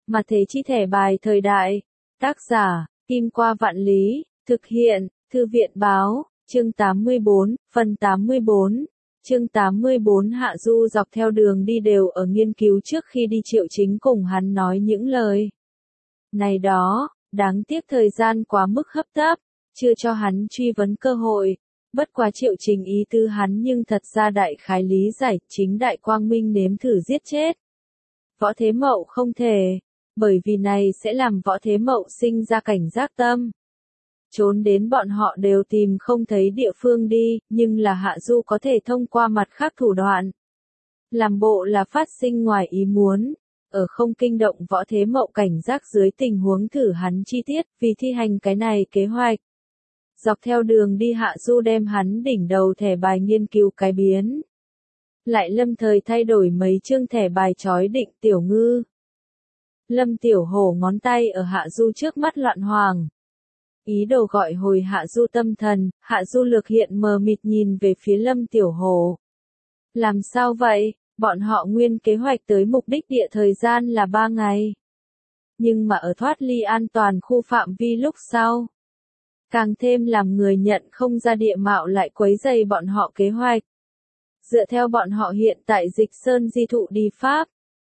Mà thế chi thẻ bài thời đại. Tác giả, Kim Qua Vạn Lý, thực hiện, Thư viện báo, chương 84, phần 84. Chương 84 Hạ Du dọc theo đường đi đều ở nghiên cứu trước khi đi Triệu Chính cùng hắn nói những lời này đó, đáng tiếc thời gian quá mức hấp tấp, chưa cho hắn truy vấn cơ hội. Bất quá Triệu Chính ý tư hắn nhưng thật ra đại khái lý giải, chính đại quang minh nếm thử giết chết Võ Thế Mậu không thể, bởi vì này sẽ làm Võ Thế Mậu sinh ra cảnh giác tâm. Trốn đến bọn họ đều tìm không thấy địa phương đi, nhưng là Hạ Du có thể thông qua mặt khác thủ đoạn. Làm bộ là phát sinh ngoài ý muốn, ở không kinh động Võ Thế Mậu cảnh giác dưới tình huống thử hắn chi tiết, vì thi hành cái này kế hoạch. Dọc theo đường đi Hạ Du đem hắn đỉnh đầu thẻ bài nghiên cứu cái biến. Lại lâm thời thay đổi mấy chương thẻ bài chói định Tiểu Ngư. Lâm Tiểu Hổ ngón tay ở Hạ Du trước mắt loạn hoàng. Ý đồ gọi hồi Hạ Du tâm thần, Hạ Du lược hiện mờ mịt nhìn về phía Lâm Tiểu Hổ. Làm sao vậy, bọn họ nguyên kế hoạch tới mục đích địa thời gian là 3 ngày. Nhưng mà ở thoát ly an toàn khu phạm vi lúc sau. Càng thêm làm người nhận không ra địa mạo lại quấy rầy bọn họ kế hoạch. Dựa theo bọn họ hiện tại Dịch Sơn di thụ đi Pháp.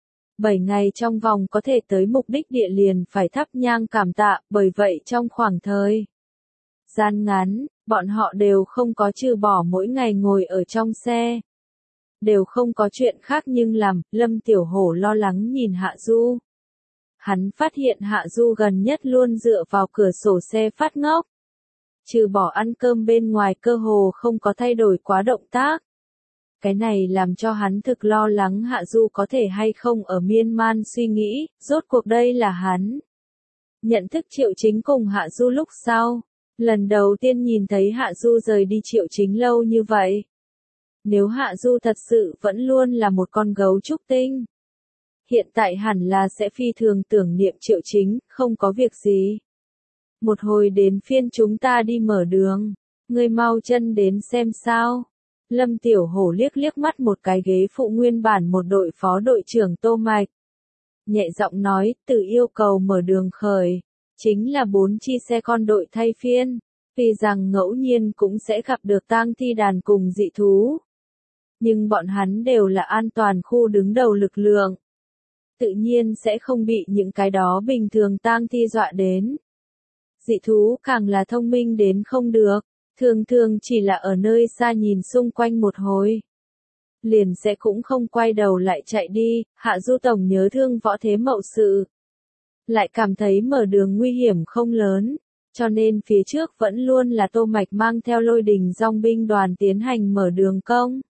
7 ngày trong vòng có thể tới mục đích địa liền phải thắp nhang cảm tạ, bởi vậy trong khoảng thời gian ngắn, bọn họ đều không có trừ bỏ mỗi ngày ngồi ở trong xe. Đều không có chuyện khác nhưng làm, Lâm Tiểu Hổ lo lắng nhìn Hạ Du. Hắn phát hiện Hạ Du gần nhất luôn dựa vào cửa sổ xe phát ngốc. Trừ bỏ ăn cơm bên ngoài cơ hồ không có thay đổi quá động tác. Cái này làm cho hắn thực lo lắng Hạ Du có thể hay không ở miên man suy nghĩ, rốt cuộc đây là hắn. Nhận thức Triệu Chính cùng Hạ Du lúc sau, lần đầu tiên nhìn thấy Hạ Du rời đi Triệu Chính lâu như vậy. Nếu Hạ Du thật sự vẫn luôn là một con gấu trúc tinh, hiện tại hẳn là sẽ phi thường tưởng niệm Triệu Chính, không có việc gì. Một hồi đến phiên chúng ta đi mở đường, ngươi mau chân đến xem sao. Lâm Tiểu Hổ liếc liếc mắt một cái ghế phụ nguyên bản một đội phó đội trưởng Tô Mạch. Nhẹ giọng nói, từ yêu cầu mở đường khởi, chính là 4 chi xe con đội thay phiên, vì rằng ngẫu nhiên cũng sẽ gặp được tang thi đàn cùng dị thú. Nhưng bọn hắn đều là an toàn khu đứng đầu lực lượng. Tự nhiên sẽ không bị những cái đó bình thường tang thi dọa đến. Dị thú càng là thông minh đến không được. Thường thường chỉ là ở nơi xa nhìn xung quanh một hồi. Liền sẽ cũng không quay đầu lại chạy đi, Hạ Du tổng nhớ thương Võ Thế Mậu sự. Lại cảm thấy mở đường nguy hiểm không lớn, cho nên phía trước vẫn luôn là Tô Mạch mang theo Lôi Đình dòng binh đoàn tiến hành mở đường công.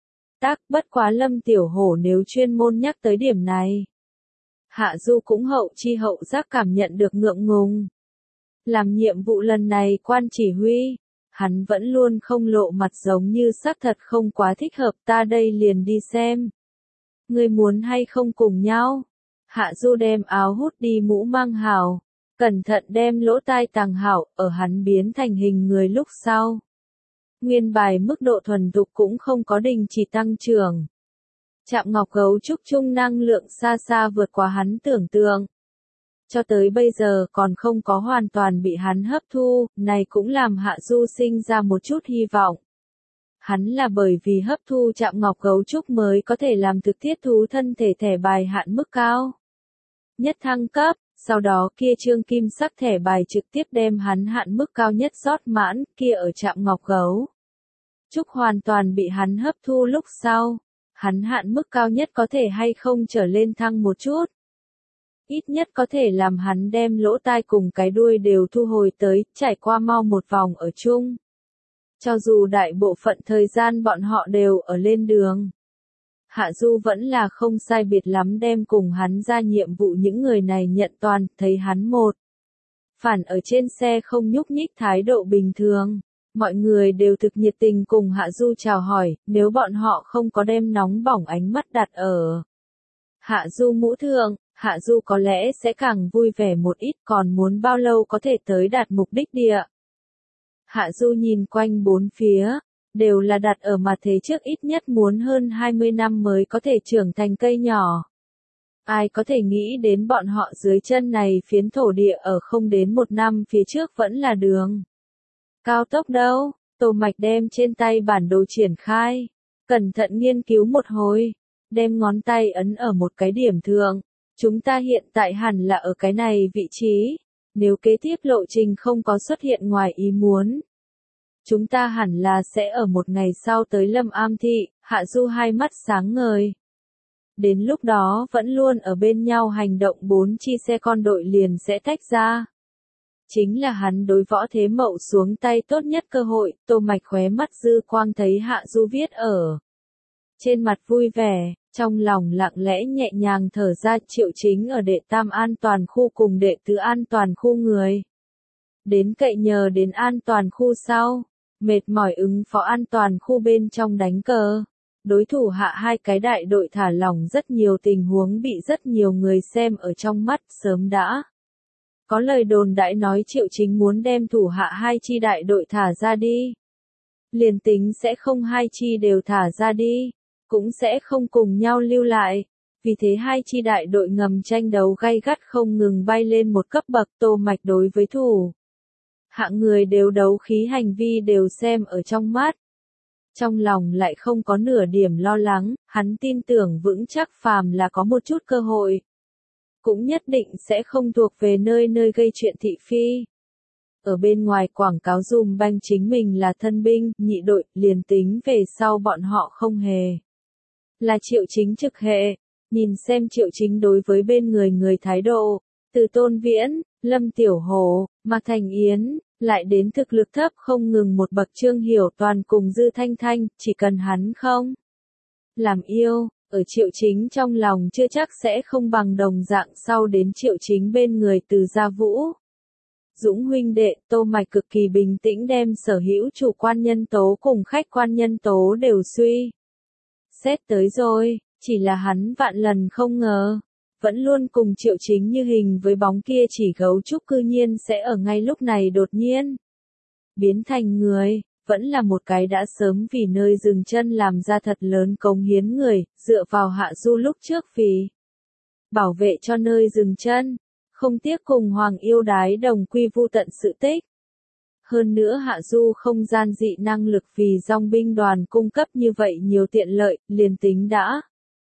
Bất quá Lâm Tiểu Hổ nếu chuyên môn nhắc tới điểm này. Hạ Du cũng hậu chi hậu giác cảm nhận được ngượng ngùng. Làm nhiệm vụ lần này quan chỉ huy. Hắn vẫn luôn không lộ mặt giống như xác thật không quá thích hợp, ta đây liền đi xem. Ngươi muốn hay không cùng nhau? Hạ Du đem áo hút đi mũ mang hảo, cẩn thận đem lỗ tai tàng hảo, ở hắn biến thành hình người lúc sau. Nguyên bài mức độ thuần thục cũng không có đình chỉ tăng trưởng. Trạm Ngọc Gấu Trúc chung năng lượng xa xa vượt qua hắn tưởng tượng. Cho tới bây giờ còn không có hoàn toàn bị hắn hấp thu, này cũng làm Hạ Du sinh ra một chút hy vọng. Hắn là bởi vì hấp thu Trạm Ngọc Gấu Trúc mới có thể làm thực thiết thú thân thể thẻ bài hạn mức cao. Nhất thăng cấp, sau đó kia trương kim sắc thẻ bài trực tiếp đem hắn hạn mức cao nhất rót mãn, kia ở Trạm Ngọc Gấu Trúc hoàn toàn bị hắn hấp thu lúc sau. Hắn hạn mức cao nhất có thể hay không trở lên thăng một chút. Ít nhất có thể làm hắn đem lỗ tai cùng cái đuôi đều thu hồi tới, trải qua mau một vòng ở chung. Cho dù đại bộ phận thời gian bọn họ đều ở lên đường. Hạ Du vẫn là không sai biệt lắm đem cùng hắn ra nhiệm vụ những người này nhận toàn, thấy hắn một. Phản ở trên xe không nhúc nhích thái độ bình thường. Mọi người đều thực nhiệt tình cùng Hạ Du chào hỏi, nếu bọn họ không có đem nóng bỏng ánh mắt đặt ở Hạ Du mũ thượng. Hạ Du có lẽ sẽ càng vui vẻ một ít, còn muốn bao lâu có thể tới đạt mục đích địa. Hạ Du nhìn quanh bốn phía, đều là đặt ở mặt thế trước ít nhất muốn hơn 20 năm mới có thể trưởng thành cây nhỏ. Ai có thể nghĩ đến bọn họ dưới chân này phiến thổ địa ở không đến 1 năm phía trước vẫn là đường cao tốc đâu. Tô Mạch đem trên tay bản đồ triển khai, cẩn thận nghiên cứu một hồi, đem ngón tay ấn ở một cái điểm thượng. Chúng ta hiện tại hẳn là ở cái này vị trí, nếu kế tiếp lộ trình không có xuất hiện ngoài ý muốn. Chúng ta hẳn là sẽ ở một ngày sau tới Lâm Am Thị. Hạ Du hai mắt sáng ngời. Đến lúc đó vẫn luôn ở bên nhau hành động 4 chi xe con đội liền sẽ tách ra. Chính là hắn đối Võ Thế Mậu xuống tay tốt nhất cơ hội. Tô Mạch khóe mắt dư quang thấy Hạ Du viết ở trên mặt vui vẻ, trong lòng lặng lẽ nhẹ nhàng thở ra. Triệu Chính ở đệ tam an toàn khu cùng đệ tứ an toàn khu người đến cậy nhờ đến an toàn khu sau, mệt mỏi ứng phó an toàn khu bên trong đánh cờ. Đối thủ hạ hai cái đại đội thả lỏng rất nhiều tình huống bị rất nhiều người xem ở trong mắt. Sớm đã có lời đồn đại nói Triệu Chính muốn đem thủ hạ hai chi đại đội thả ra đi. Liền tính sẽ không hai chi đều thả ra đi, cũng sẽ không cùng nhau lưu lại. Vì thế hai chi đại đội ngầm tranh đấu gay gắt không ngừng bay lên một cấp bậc. Tô Mạch đối với thủ hạ người đều đấu khí hành vi đều xem ở trong mắt. Trong lòng lại không có nửa điểm lo lắng, hắn tin tưởng vững chắc phàm là có một chút cơ hội, cũng nhất định sẽ không thuộc về nơi nơi gây chuyện thị phi. Ở bên ngoài quảng cáo dùm banh chính mình là thân binh, nhị đội, liền tính về sau bọn họ không hề là Triệu Chính trực hệ. Nhìn xem Triệu Chính đối với bên người thái độ, từ Tôn Viễn, Lâm Tiểu Hổ, Mạc Thành Yến, lại đến thực lực thấp không ngừng một bậc Trương Hiểu Toàn cùng Dư Thanh Thanh, chỉ cần hắn không làm yêu, ở Triệu Chính trong lòng chưa chắc sẽ không bằng đồng dạng sau đến Triệu Chính bên người Từ Gia Vũ. Dũng huynh đệ. Tô Mạch cực kỳ bình tĩnh đem sở hữu chủ quan nhân tố cùng khách quan nhân tố đều suy xét tới rồi, chỉ là hắn vạn lần không ngờ, vẫn luôn cùng Triệu Chính như hình với bóng kia chỉ gấu trúc cư nhiên sẽ ở ngay lúc này đột nhiên biến thành người. Vẫn là một cái đã sớm vì nơi dừng chân làm ra thật lớn cống hiến người, dựa vào Hạ Du lúc trước vì bảo vệ cho nơi dừng chân, không tiếc cùng Hoàng Yêu Đái đồng quy vu tận sự tích. Hơn nữa Hạ Du không gian dị năng lực vì dòng binh đoàn cung cấp như vậy nhiều tiện lợi, liền tính đã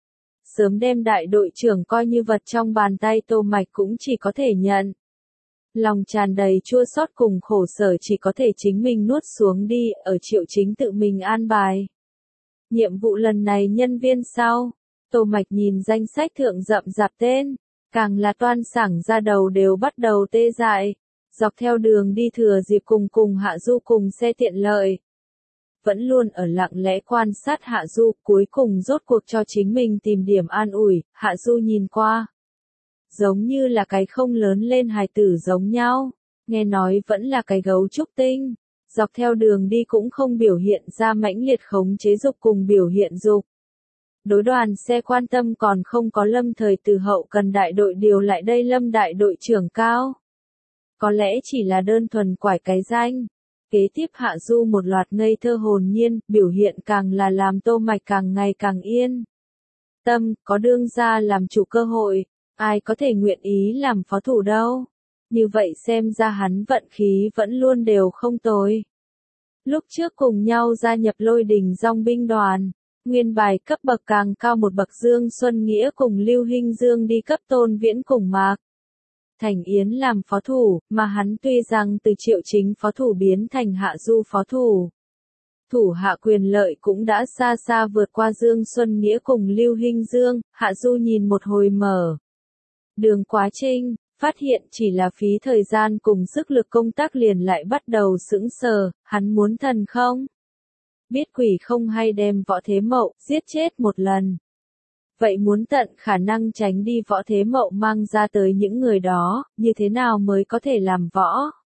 sớm đem đại đội trưởng coi như vật trong bàn tay. Tô Mạch cũng chỉ có thể nhận. Lòng tràn đầy chua xót cùng khổ sở chỉ có thể chính mình nuốt xuống đi. Ở Triệu Chính tự mình an bài nhiệm vụ lần này nhân viên sau, Tô Mạch nhìn danh sách thượng rậm rạp tên, càng là toan sảng ra đầu đều bắt đầu tê dại. Dọc theo đường đi thừa dịp cùng Hạ Du cùng xe tiện lợi, vẫn luôn ở lặng lẽ quan sát Hạ Du, cuối cùng rốt cuộc cho chính mình tìm điểm an ủi. Hạ Du nhìn qua, giống như là cái không lớn lên hài tử giống nhau, nghe nói vẫn là cái gấu trúc tinh, dọc theo đường đi cũng không biểu hiện ra mãnh liệt khống chế dục cùng biểu hiện dục. Đối đoàn xe quan tâm còn không có Lâm Thời từ hậu cần đại đội điều lại đây Lâm đại đội trưởng cao. Có lẽ chỉ là đơn thuần quải cái danh. Kế tiếp Hạ Du một loạt ngây thơ hồn nhiên, biểu hiện càng là làm Tô Mạch càng ngày càng yên tâm. Có đương gia làm chủ cơ hội, ai có thể nguyện ý làm phó thủ đâu. Như vậy xem ra hắn vận khí vẫn luôn đều không tồi. Lúc trước cùng nhau gia nhập Lôi Đình dòng binh đoàn, nguyên bài cấp bậc càng cao một bậc Dương Xuân Nghĩa cùng Lưu Hinh Dương đi cấp Tôn Viễn cùng Mạc Thành Yến làm phó thủ, mà hắn tuy rằng từ Triệu Chính phó thủ biến thành Hạ Du phó thủ. Thủ hạ quyền lợi cũng đã xa xa vượt qua Dương Xuân Nghĩa cùng Lưu Hinh Dương. Hạ Du nhìn một hồi mở đường quá trình, phát hiện chỉ là phí thời gian cùng sức lực công tác liền lại bắt đầu sững sờ. Hắn muốn thần không biết quỷ không hay đem Võ Thế Mậu giết chết một lần. Vậy muốn tận khả năng tránh đi Võ Thế Mậu mang ra tới những người đó, như thế nào mới có thể làm Võ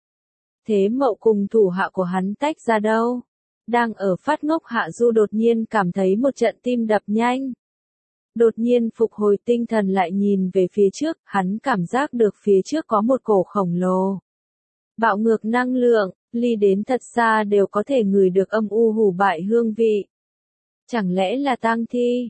Thế Mậu cùng thủ hạ của hắn tách ra đâu? Đang ở phát ngốc Hạ Du đột nhiên cảm thấy một trận tim đập nhanh. Đột nhiên phục hồi tinh thần lại nhìn về phía trước, hắn cảm giác được phía trước có một cổ khổng lồ bạo ngược năng lượng, ly đến thật xa đều có thể ngửi được âm u hủ bại hương vị. Chẳng lẽ là tang thi?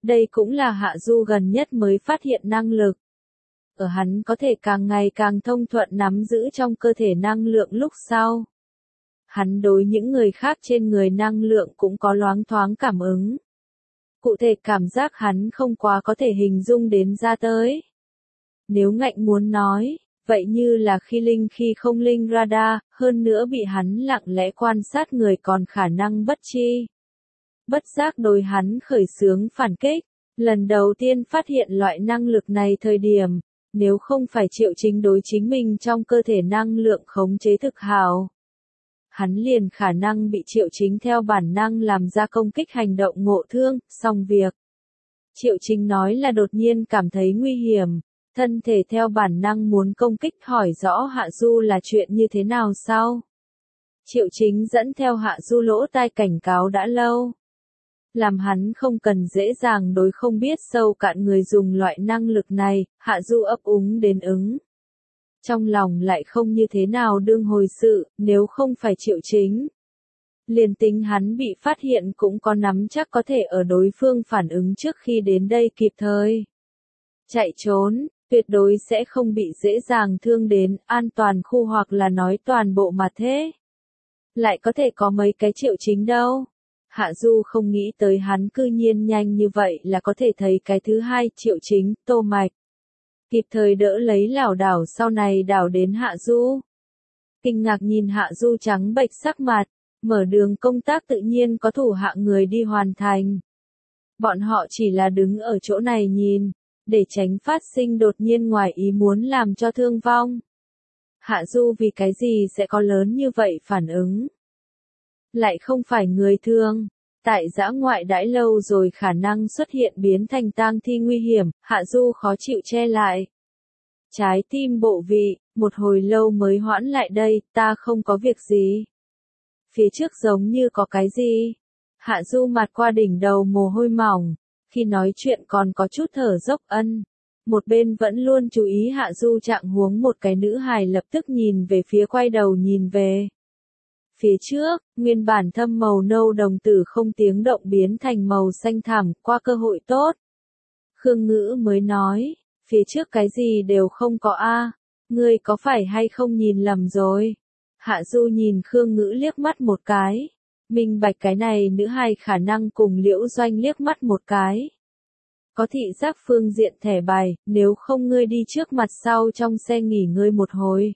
Đây cũng là Hạ Du gần nhất mới phát hiện năng lực. Ở hắn có thể càng ngày càng thông thuận nắm giữ trong cơ thể năng lượng lúc sau. Hắn đối những người khác trên người năng lượng cũng có loáng thoáng cảm ứng. Cụ thể cảm giác hắn không quá có thể hình dung đến ra tới. Nếu ngạnh muốn nói, vậy như là khi linh khi không linh radar, hơn nữa bị hắn lặng lẽ quan sát người còn khả năng bất chi. Bất giác đối hắn khởi xướng phản kích. Lần đầu tiên phát hiện loại năng lực này thời điểm, nếu không phải Triệu Chính đối chính mình trong cơ thể năng lượng khống chế thực hào. Hắn liền khả năng bị Triệu Chính theo bản năng làm ra công kích hành động ngộ thương, xong việc. Triệu Chính nói là đột nhiên cảm thấy nguy hiểm, thân thể theo bản năng muốn công kích hỏi rõ Hạ Du là chuyện như thế nào sao? Triệu Chính dẫn theo Hạ Du lỗ tai cảnh cáo đã lâu. Làm hắn không cần dễ dàng đối không biết sâu cạn người dùng loại năng lực này, Hạ Du ấp úng đến ứng. Trong lòng lại không như thế nào đương hồi sự, nếu không phải Triệu Chính. Liền tính hắn bị phát hiện cũng có nắm chắc có thể ở đối phương phản ứng trước khi đến đây kịp thời. Chạy trốn, tuyệt đối sẽ không bị dễ dàng thương đến, an toàn khu hoặc là nói toàn bộ mà thế. Lại có thể có mấy cái Triệu Chính đâu. Hạ Du không nghĩ tới hắn cư nhiên nhanh như vậy là có thể thấy cái thứ hai Triệu Chính, Tô Mạch. Kịp thời đỡ lấy lảo đảo sau này đảo đến Hạ Du. Kinh ngạc nhìn Hạ Du trắng bệch sắc mặt, mở đường công tác tự nhiên có thủ hạ người đi hoàn thành. Bọn họ chỉ là đứng ở chỗ này nhìn, để tránh phát sinh đột nhiên ngoài ý muốn làm cho thương vong. Hạ Du vì cái gì sẽ có lớn như vậy phản ứng? Lại không phải người thương. Tại dã ngoại đãi lâu rồi khả năng xuất hiện biến thành tang thi nguy hiểm, Hạ Du khó chịu che lại. Trái tim bộ vị, một hồi lâu mới hoãn lại đây, ta không có việc gì. Phía trước giống như có cái gì. Hạ Du mặt qua đỉnh đầu mồ hôi mỏng, khi nói chuyện còn có chút thở dốc ân. Một bên vẫn luôn chú ý Hạ Du trạng huống một cái nữ hài lập tức nhìn về phía quay đầu nhìn về. Phía trước, nguyên bản thâm màu nâu đồng tử không tiếng động biến thành màu xanh thẳm, qua cơ hội tốt. Khương Ngữ mới nói, phía trước cái gì đều không có a, ngươi có phải hay không nhìn lầm rồi? Hạ Du nhìn Khương Ngữ liếc mắt một cái, minh bạch cái này nữ hài khả năng cùng Liễu Doanh liếc mắt một cái. Có thị giác phương diện thẻ bài, nếu không ngươi đi trước mặt sau trong xe nghỉ ngơi một hồi.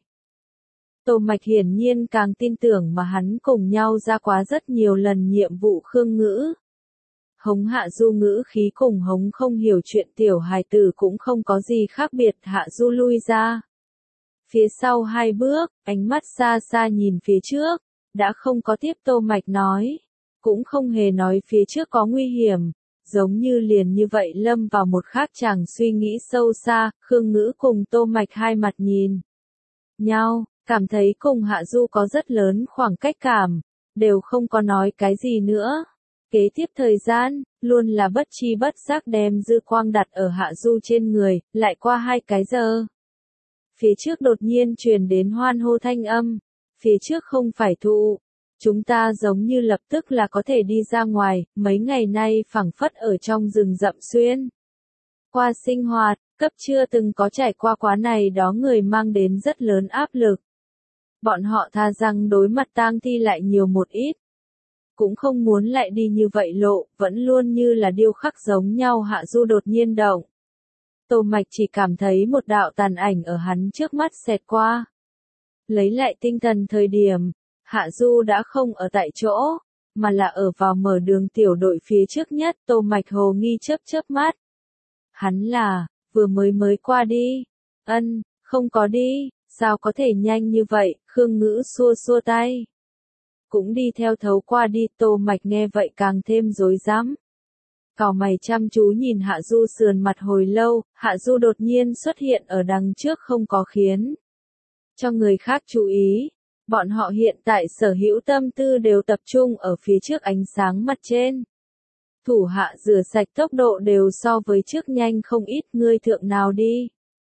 Tô Mạch hiển nhiên càng tin tưởng mà hắn cùng nhau ra quá rất nhiều lần nhiệm vụ Khương Ngữ. Hống Hạ Du ngữ khí cùng hống không hiểu chuyện tiểu hài tử cũng không có gì khác biệt, Hạ Du lui ra. Phía sau hai bước, ánh mắt xa xa nhìn phía trước, đã không có tiếp Tô Mạch nói, cũng không hề nói phía trước có nguy hiểm, giống như liền như vậy lâm vào một khác chàng suy nghĩ sâu xa, Khương Ngữ cùng Tô Mạch hai mặt nhìn nhau. Cảm thấy cùng Hạ Du có rất lớn khoảng cách cảm, đều không có nói cái gì nữa. Kế tiếp thời gian, luôn là bất chi bất giác đem dư quang đặt ở Hạ Du trên người, lại qua 2 cái giờ. Phía trước đột nhiên truyền đến hoan hô thanh âm, phía trước không phải thụ. Chúng ta giống như lập tức là có thể đi ra ngoài, mấy ngày nay phẳng phất ở trong rừng rậm xuyên. Qua sinh hoạt, cấp chưa từng có trải qua quá này đó người mang đến rất lớn áp lực. Bọn họ tha rằng đối mặt tang thi lại nhiều một ít. Cũng không muốn lại đi như vậy lộ, vẫn luôn như là điêu khắc giống nhau. Hạ Du đột nhiên động. Tô Mạch chỉ cảm thấy một đạo tàn ảnh ở hắn trước mắt xẹt qua. Lấy lại tinh thần thời điểm, Hạ Du đã không ở tại chỗ, mà là ở vào mở đường tiểu đội phía trước nhất. Tô Mạch hồ nghi chớp mắt. Hắn là, vừa mới qua đi. Ân, không có đi. Sao có thể nhanh như vậy, Khương Ngữ xua tay. Cũng đi theo thấu qua đi, Tô Mạch nghe vậy càng thêm rối rắm. Cào mày chăm chú nhìn Hạ Du sườn mặt hồi lâu, Hạ Du đột nhiên xuất hiện ở đằng trước không có khiến cho người khác chú ý. Bọn họ hiện tại sở hữu tâm tư đều tập trung ở phía trước ánh sáng mặt trên. Thủ hạ rửa sạch tốc độ đều so với trước nhanh không ít, ngươi thượng nào đi.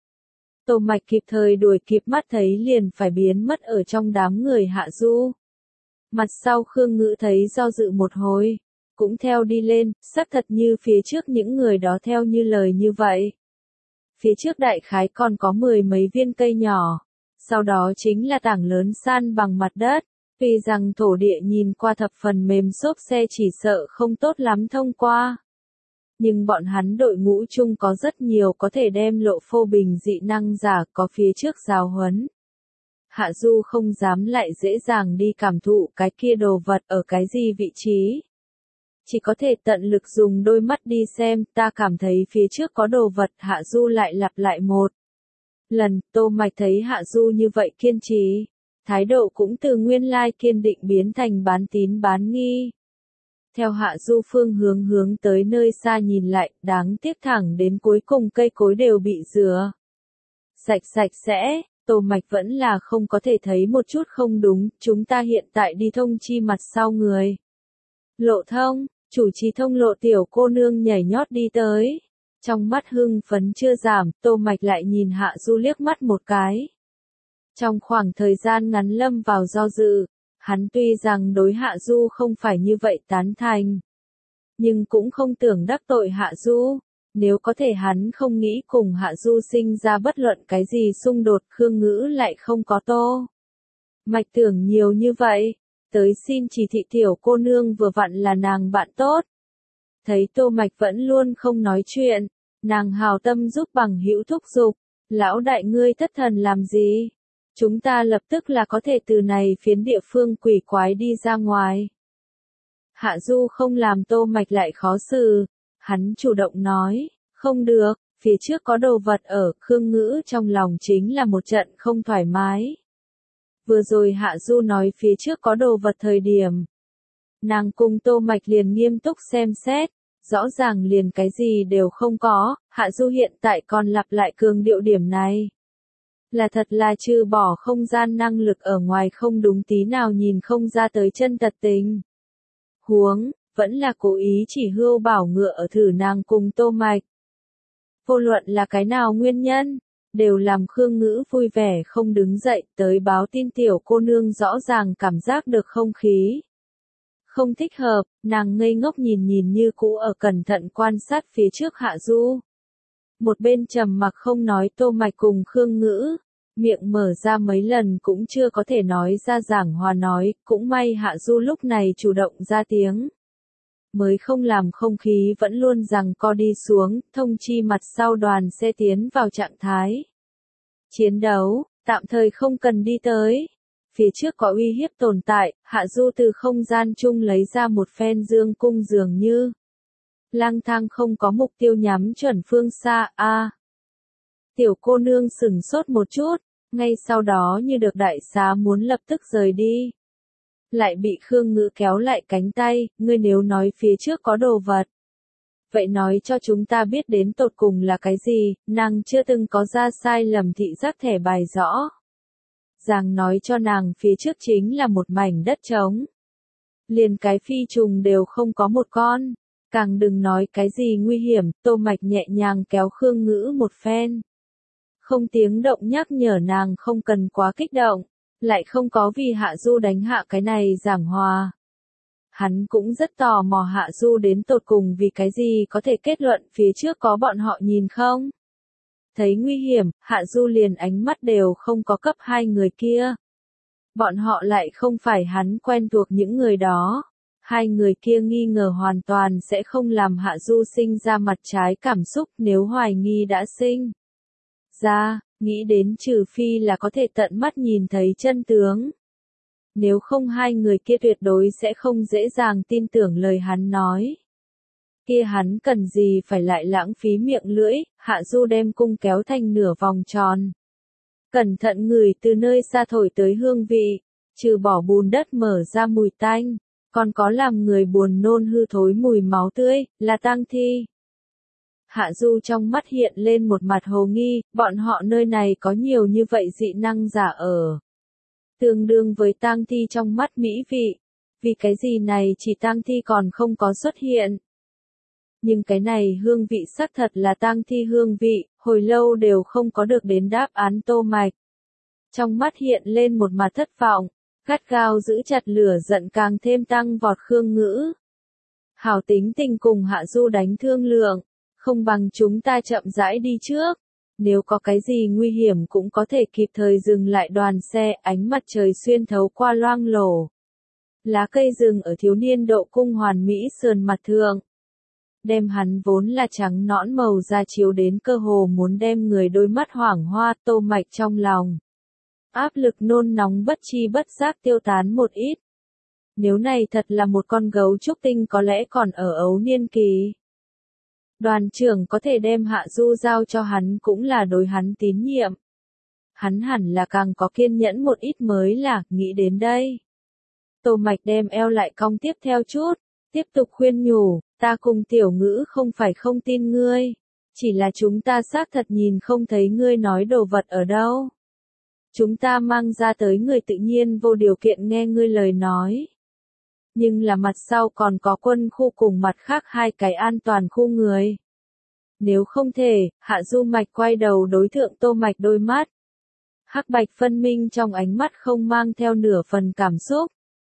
Tô Mạch kịp thời đuổi kịp mắt thấy liền phải biến mất ở trong đám người Hạ Du. Mặt sau Khương Ngữ thấy do dự một hồi, cũng theo đi lên, xác thật như phía trước những người đó theo như lời như vậy. Phía trước đại khái còn có 10 mấy viên cây nhỏ, sau đó chính là tảng lớn san bằng mặt đất, tuy rằng thổ địa nhìn qua thập phần mềm xốp xe chỉ sợ không tốt lắm thông qua. Nhưng bọn hắn đội ngũ chung có rất nhiều có thể đem lộ phô bình dị năng giả có phía trước giáo huấn. Hạ Du không dám lại dễ dàng đi cảm thụ cái kia đồ vật ở cái gì vị trí. Chỉ có thể tận lực dùng đôi mắt đi xem, ta cảm thấy phía trước có đồ vật. Hạ Du lại lặp lại một lần. Tô Mạch thấy Hạ Du như vậy kiên trì, thái độ cũng từ nguyên lai kiên định biến thành bán tín bán nghi. Theo Hạ Du phương hướng tới nơi xa nhìn lại, đáng tiếc thẳng đến cuối cùng cây cối đều bị rửa sạch sẽ. Tô Mạch vẫn là không có thể thấy một chút không đúng, chúng ta hiện tại đi thông chi mặt sau người. Lộ thông, chủ trì thông lộ tiểu cô nương nhảy nhót đi tới. Trong mắt hưng phấn chưa giảm, Tô Mạch lại nhìn Hạ Du liếc mắt một cái. Trong khoảng thời gian ngắn lâm vào do dự, hắn tuy rằng đối Hạ Du không phải như vậy tán thành, nhưng cũng không tưởng đắc tội Hạ Du. Nếu có thể hắn không nghĩ cùng Hạ Du sinh ra bất luận cái gì xung đột, Khương Ngữ lại không có Tô Mạch tưởng nhiều như vậy. Tới xin chỉ thị tiểu cô nương vừa vặn là nàng bạn tốt. Thấy Tô Mạch vẫn luôn không nói chuyện, nàng hào tâm giúp bằng hữu thúc giục. Lão đại ngươi thất thần làm gì? Chúng ta lập tức là có thể từ này phiến địa phương quỷ quái đi ra ngoài. Hạ Du không làm Tô Mạch lại khó xử. Hắn chủ động nói, không được, phía trước có đồ vật ở. Khương Ngữ trong lòng chính là một trận không thoải mái. Vừa rồi Hạ Du nói phía trước có đồ vật thời điểm, nàng cùng Tô Mạch liền nghiêm túc xem xét, rõ ràng liền cái gì đều không có. Hạ Du hiện tại còn lặp lại cường điệu điểm này. Là thật là trừ bỏ không gian năng lực ở ngoài không đúng tí nào nhìn không ra tới chân thật tình huống, vẫn là cố ý chỉ hươu bảo ngựa ở thử nàng cùng Tô Mạch. Vô luận là cái nào nguyên nhân, đều làm Khương Ngữ vui vẻ không đứng dậy. Tới báo tin tiểu cô nương rõ ràng cảm giác được không khí không thích hợp, nàng ngây ngốc nhìn như cũ ở cẩn thận quan sát phía trước Hạ Du. Một bên trầm mặc không nói Tô Mạch cùng Khương Ngữ, miệng mở ra mấy lần cũng chưa có thể nói ra giảng hòa nói, cũng may Hạ Du lúc này chủ động ra tiếng. Mới không làm không khí vẫn luôn giằng co đi xuống, thông chi mặt sau đoàn xe tiến vào trạng thái chiến đấu, tạm thời không cần đi tới. Phía trước có uy hiếp tồn tại, Hạ Du từ không gian chung lấy ra một phen dương cung dường như lang thang không có mục tiêu nhắm chuẩn phương xa. Tiểu cô nương sửng sốt một chút, ngay sau đó như được đại xá muốn lập tức rời đi. Lại bị Khương Ngữ kéo lại cánh tay, ngươi nếu nói phía trước có đồ vật. Vậy nói cho chúng ta biết đến tột cùng là cái gì, nàng chưa từng có ra sai lầm thị giác thẻ bài rõ. Giang nói cho nàng phía trước chính là một mảnh đất trống. Liền cái phi trùng đều không có một con, càng đừng nói cái gì nguy hiểm. Tô Mạch nhẹ nhàng kéo Khương Ngữ một phen. Không tiếng động nhắc nhở nàng không cần quá kích động, lại không có vì Hạ Du đánh hạ cái này giảng hòa. Hắn cũng rất tò mò Hạ Du đến tột cùng vì cái gì có thể kết luận phía trước có bọn họ nhìn không. Thấy nguy hiểm, Hạ Du liền ánh mắt đều không có cấp hai người kia. Bọn họ lại không phải hắn quen thuộc những người đó. Hai người kia nghi ngờ hoàn toàn sẽ không làm Hạ Du sinh ra mặt trái cảm xúc nếu hoài nghi đã sinh ra, nghĩ đến trừ phi là có thể tận mắt nhìn thấy chân tướng. Nếu không hai người kia tuyệt đối sẽ không dễ dàng tin tưởng lời hắn nói. Kia hắn cần gì phải lại lãng phí miệng lưỡi. Hạ Du đem cung kéo thành nửa vòng tròn. Cẩn thận ngửi từ nơi xa thổi tới hương vị, trừ bỏ bùn đất mở ra mùi tanh, còn có làm người buồn nôn hư thối mùi máu tươi, là tang thi. Hạ Du trong mắt hiện lên một mặt hồ nghi, bọn họ nơi này có nhiều như vậy dị năng giả ở. Tương đương với tang thi trong mắt mỹ vị. Vì cái gì này chỉ tang thi còn không có xuất hiện. Nhưng cái này hương vị xác thật là tang thi hương vị, hồi lâu đều không có được đến đáp án. Tô Mạch trong mắt hiện lên một mặt thất vọng, gắt gao giữ chặt lửa giận càng thêm tăng vọt Khương Ngữ. Hảo tính tình cùng Hạ Du đánh thương lượng, không bằng chúng ta chậm rãi đi trước. Nếu có cái gì nguy hiểm cũng có thể kịp thời dừng lại đoàn xe, ánh mặt trời xuyên thấu qua loang lổ. Lá cây rừng ở thiếu niên độ cung hoàn mỹ sườn mặt thượng. Đem hắn vốn là trắng nõn màu da chiếu đến cơ hồ muốn đem người đôi mắt hoảng hoa. Tô Mạch trong lòng. Áp lực nôn nóng bất chi bất giác tiêu tán một ít. Nếu này thật là một con gấu trúc tinh có lẽ còn ở ấu niên kỳ. Đoàn trưởng có thể đem Hạ Du giao cho hắn cũng là đối hắn tín nhiệm. Hắn hẳn là càng có kiên nhẫn một ít mới là, nghĩ đến đây. Tô Mạch đem eo lại cong tiếp theo chút, tiếp tục khuyên nhủ, ta cùng Tiểu Ngữ không phải không tin ngươi, chỉ là chúng ta xác thật nhìn không thấy ngươi nói đồ vật ở đâu. Chúng ta mang ra tới người tự nhiên vô điều kiện nghe ngươi lời nói. Nhưng là mặt sau còn có quân khu cùng mặt khác hai cái an toàn khu người. Nếu không thể, Hạ Du Mạch quay đầu đối thượng Tô Mạch đôi mắt. Hắc bạch phân minh trong ánh mắt không mang theo nửa phần cảm xúc.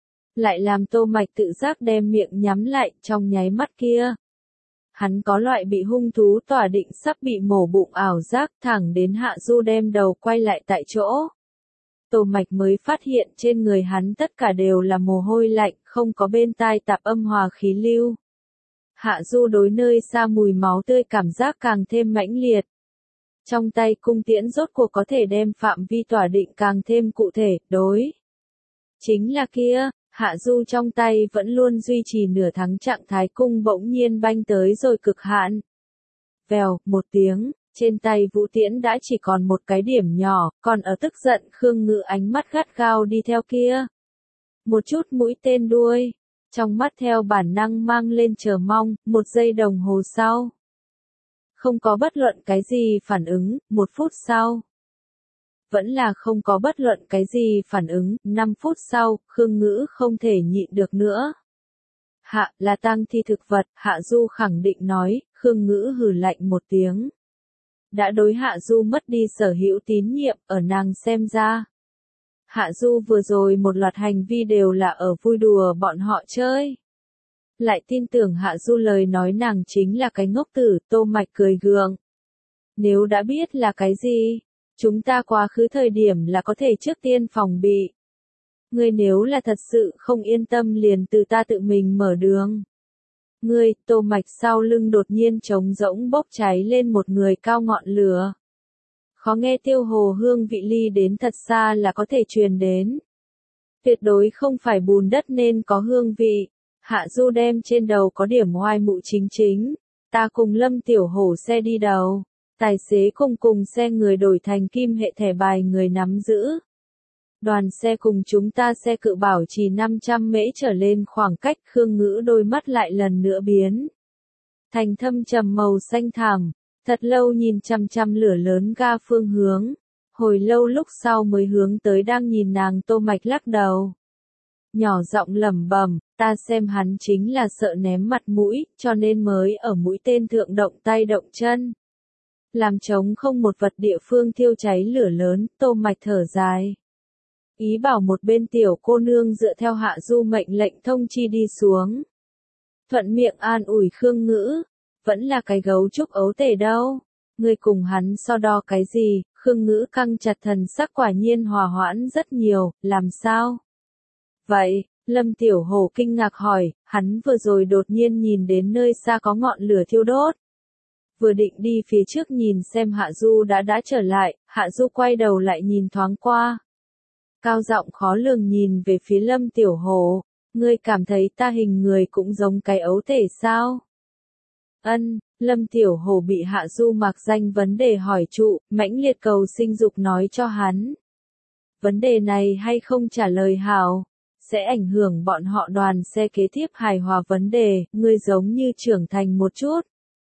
Lại làm Tô Mạch tự giác đem miệng nhắm lại trong nháy mắt kia. Hắn có loại bị hung thú tỏa định sắp bị mổ bụng ảo giác thẳng đến Hạ Du đem đầu quay lại tại chỗ. Tô Mạch mới phát hiện trên người hắn tất cả đều là mồ hôi lạnh, không có bên tai tạp âm hòa khí lưu. Hạ Du đối nơi xa mùi máu tươi cảm giác càng thêm mãnh liệt. Trong tay cung tiễn rốt cuộc có thể đem phạm vi tỏa định càng thêm cụ thể, đối. Chính là kia, Hạ Du trong tay vẫn luôn duy trì nửa tháng trạng thái cung bỗng nhiên banh tới rồi cực hạn. Vèo, một tiếng. Trên tay vũ tiễn đã chỉ còn một cái điểm nhỏ, còn ở tức giận Khương Ngữ ánh mắt gắt gao đi theo kia. Một chút mũi tên đuôi, trong mắt theo bản năng mang lên chờ mong, một giây đồng hồ sau. Không có bất luận cái gì phản ứng, 1 phút sau. Vẫn là không có bất luận cái gì phản ứng, 5 phút sau, Khương Ngữ không thể nhịn được nữa. Hạ, là tang thi thực vật, Hạ Du khẳng định nói, Khương Ngữ hừ lạnh một tiếng. Đã đối Hạ Du mất đi sở hữu tín nhiệm, ở nàng xem ra. Hạ Du vừa rồi một loạt hành vi đều là ở vui đùa bọn họ chơi. Lại tin tưởng Hạ Du lời nói nàng chính là cái ngốc tử, Tô Mạch cười gượng. Nếu đã biết là cái gì, chúng ta quá khứ thời điểm là có thể trước tiên phòng bị. Ngươi nếu là thật sự không yên tâm liền từ ta tự mình mở đường. Ngươi, Tô Mạch sau lưng đột nhiên trống rỗng bốc cháy lên một người cao ngọn lửa. Khó nghe tiêu hồ hương vị ly đến thật xa là có thể truyền đến. Tuyệt đối không phải bùn đất nên có hương vị. Hạ Du đem trên đầu có điểm oai mụ chính chính. Ta cùng Lâm Tiểu Hổ xe đi đầu. Tài xế cùng xe người đổi thành kim hệ thẻ bài người nắm giữ. Đoàn xe cùng chúng ta xe cự bảo trì 500 mễ trở lên khoảng cách. Khương Ngữ đôi mắt lại lần nữa biến thành thâm trầm màu xanh thẳm, thật lâu nhìn chăm chăm lửa lớn ga phương hướng, hồi lâu lúc sau mới hướng tới đang nhìn nàng Tô Mạch lắc đầu. Nhỏ giọng lẩm bẩm, ta xem hắn chính là sợ ném mặt mũi, cho nên mới ở mũi tên thượng động tay động chân. Làm trống không một vật địa phương thiêu cháy lửa lớn, Tô Mạch thở dài. Ý bảo một bên tiểu cô nương dựa theo Hạ Du mệnh lệnh thông chi đi xuống. Thuận miệng an ủi Khương Ngữ, vẫn là cái gấu trúc ấu tể đâu. Người cùng hắn so đo cái gì, Khương Ngữ căng chặt thần sắc quả nhiên hòa hoãn rất nhiều, làm sao? Vậy, Lâm Tiểu Hổ kinh ngạc hỏi, hắn vừa rồi đột nhiên nhìn đến nơi xa có ngọn lửa thiêu đốt. Vừa định đi phía trước nhìn xem Hạ Du đã trở lại, Hạ Du quay đầu lại nhìn thoáng qua. Cao giọng khó lường nhìn về phía Lâm Tiểu Hổ, ngươi cảm thấy ta hình người cũng giống cái ấu tể sao? Ân, Lâm Tiểu Hổ bị Hạ Du mặc danh vấn đề hỏi trụ, mãnh liệt cầu sinh dục nói cho hắn. Vấn đề này hay không trả lời hảo, sẽ ảnh hưởng bọn họ đoàn xe kế tiếp hài hòa vấn đề, ngươi giống như trưởng thành một chút.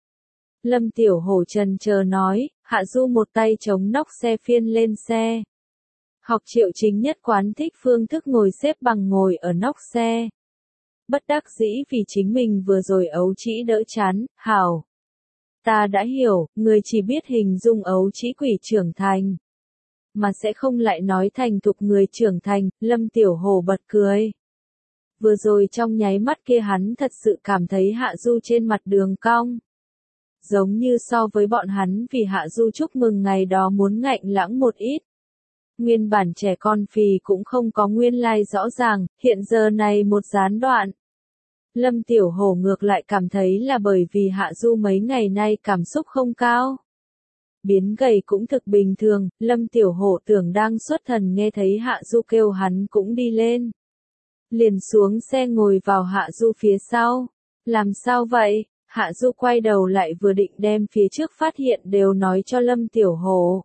Lâm Tiểu Hổ trần chờ nói, Hạ Du một tay chống nóc xe phiên lên xe. Học Triệu Chính Nhất quán thích phương thức ngồi xếp bằng ngồi ở nóc xe. Bất đắc dĩ vì chính mình vừa rồi ấu trĩ đỡ chán, hảo. Ta đã hiểu, người chỉ biết hình dung ấu trĩ quỷ trưởng thành. Mà sẽ không lại nói thành thục người trưởng thành, Lâm Tiểu Hổ bật cười. Vừa rồi trong nháy mắt kia hắn thật sự cảm thấy Hạ Du trên mặt đường cong. Giống như so với bọn hắn vì Hạ Du chúc mừng ngày đó muốn ngạnh lãng một ít. Nguyên bản trẻ con phì cũng không có nguyên lai rõ ràng, hiện giờ này một gián đoạn. Lâm Tiểu Hổ ngược lại cảm thấy là bởi vì Hạ Du mấy ngày nay cảm xúc không cao. Biến gầy cũng thực bình thường, Lâm Tiểu Hổ tưởng đang xuất thần nghe thấy Hạ Du kêu hắn cũng đi lên. Liền xuống xe ngồi vào Hạ Du phía sau. Làm sao vậy? Hạ Du quay đầu lại vừa định đem phía trước phát hiện đều nói cho Lâm Tiểu Hổ.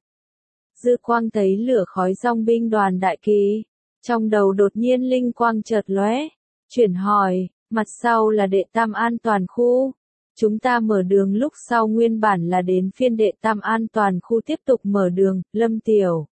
Dư quang thấy lửa khói dòng binh đoàn đại kỳ. Trong đầu đột nhiên linh quang chợt lóe. Chuyển hỏi, mặt sau là đệ tam an toàn khu. Chúng ta mở đường lúc sau nguyên bản là đến phiên đệ tam an toàn khu tiếp tục mở đường, Lâm Tiểu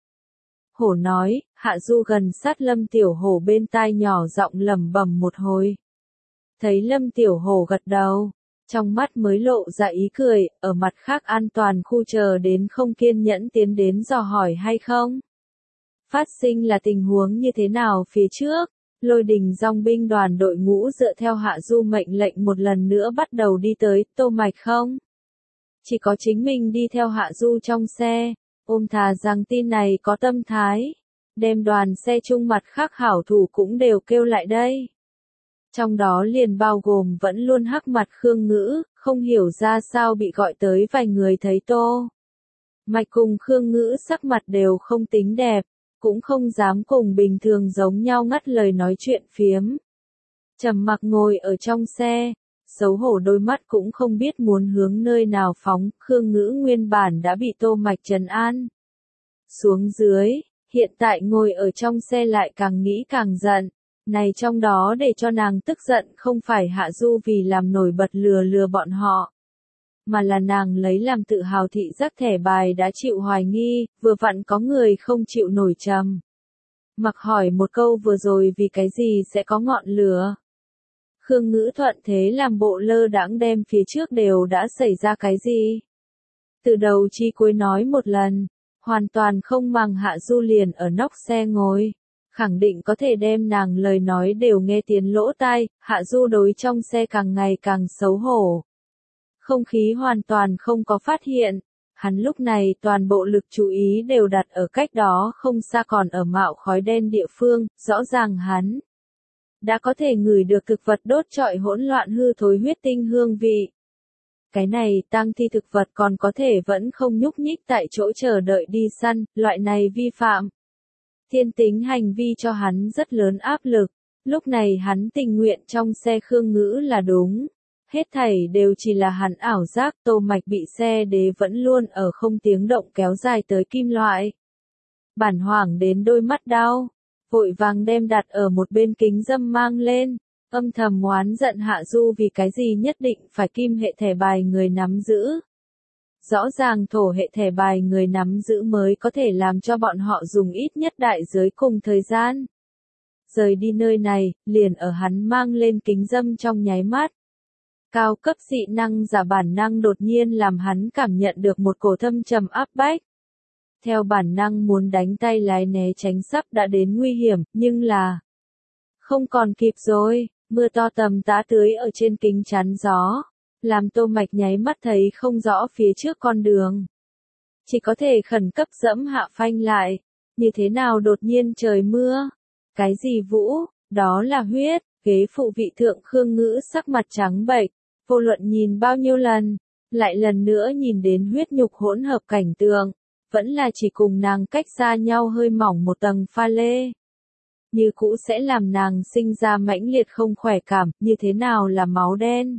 Hổ nói, Hạ Du gần sát Lâm Tiểu Hổ bên tai nhỏ giọng lẩm bẩm một hồi. Thấy Lâm Tiểu Hổ gật đầu, trong mắt mới lộ ra ý cười, ở mặt khác an toàn khu chờ đến không kiên nhẫn tiến đến dò hỏi hay không. Phát sinh là tình huống như thế nào phía trước? Lôi đình dòng binh đoàn đội ngũ dựa theo Hạ Du mệnh lệnh một lần nữa bắt đầu đi tới, Tô Mạch không? Chỉ có chính mình đi theo Hạ Du trong xe, ôm thà rằng tin này có tâm thái, đem đoàn xe chung mặt khác hảo thủ cũng đều kêu lại đây. Trong đó liền bao gồm vẫn luôn hắc mặt Khương Ngữ, không hiểu ra sao bị gọi tới vài người thấy Tô Mạch cùng Khương Ngữ sắc mặt đều không tính đẹp. Cũng không dám cùng bình thường giống nhau ngắt lời nói chuyện phiếm. Trầm mặc ngồi ở trong xe, xấu hổ đôi mắt cũng không biết muốn hướng nơi nào phóng, Khương Ngữ nguyên bản đã bị Tô Mạch trấn an. Xuống dưới, hiện tại ngồi ở trong xe lại càng nghĩ càng giận, này trong đó để cho nàng tức giận không phải Hạ Du vì làm nổi bật lừa bọn họ. Mà là nàng lấy làm tự hào thị giác thẻ bài đã chịu hoài nghi, vừa vặn có người không chịu nổi trầm. Mặc hỏi một câu vừa rồi vì cái gì sẽ có ngọn lửa. Khương Ngữ thuận thế làm bộ lơ đãng đem phía trước đều đã xảy ra cái gì. Từ đầu chi cuối nói một lần, hoàn toàn không màng Hạ Du liền ở nóc xe ngồi. Khẳng định có thể đem nàng lời nói đều nghe tiến lỗ tai, Hạ Du đối trong xe càng ngày càng xấu hổ. Không khí hoàn toàn không có phát hiện, hắn lúc này toàn bộ lực chú ý đều đặt ở cách đó không xa còn ở mạo khói đen địa phương, rõ ràng hắn đã có thể ngửi được thực vật đốt trọi hỗn loạn hư thối huyết tinh hương vị. Cái này tang thi thực vật còn có thể vẫn không nhúc nhích tại chỗ chờ đợi đi săn, loại này vi phạm. Thiên tính hành vi cho hắn rất lớn áp lực, lúc này hắn tình nguyện trong xe Khương Ngữ là đúng. Hết thảy đều chỉ là hắn ảo giác, Tô Mạch bị xe đế vẫn luôn ở không tiếng động kéo dài tới kim loại. Bản hoảng đến đôi mắt đau, vội vàng đem đặt ở một bên kính dâm mang lên, âm thầm oán giận Hạ Du vì cái gì nhất định phải kim hệ thẻ bài người nắm giữ. Rõ ràng thổ hệ thẻ bài người nắm giữ mới có thể làm cho bọn họ dùng ít nhất đại giới cùng thời gian. Rời đi nơi này, liền ở hắn mang lên kính dâm trong nháy mắt. Cao cấp dị năng giả bản năng đột nhiên làm hắn cảm nhận được một cổ thâm trầm áp bách. Theo bản năng muốn đánh tay lái né tránh sắp đã đến nguy hiểm, nhưng là không còn kịp rồi, mưa to tầm tã tưới ở trên kính chắn gió, làm Tô Mạch nháy mắt thấy không rõ phía trước con đường. Chỉ có thể khẩn cấp dẫm hạ phanh lại, như thế nào đột nhiên trời mưa, cái gì vũ, đó là huyết, ghế phụ vị thượng Khương Ngữ sắc mặt trắng bệch. Vô luận nhìn bao nhiêu lần, lại lần nữa nhìn đến huyết nhục hỗn hợp cảnh tượng, vẫn là chỉ cùng nàng cách xa nhau hơi mỏng một tầng pha lê. Như cũ sẽ làm nàng sinh ra mãnh liệt không khỏe cảm, như thế nào là máu đen.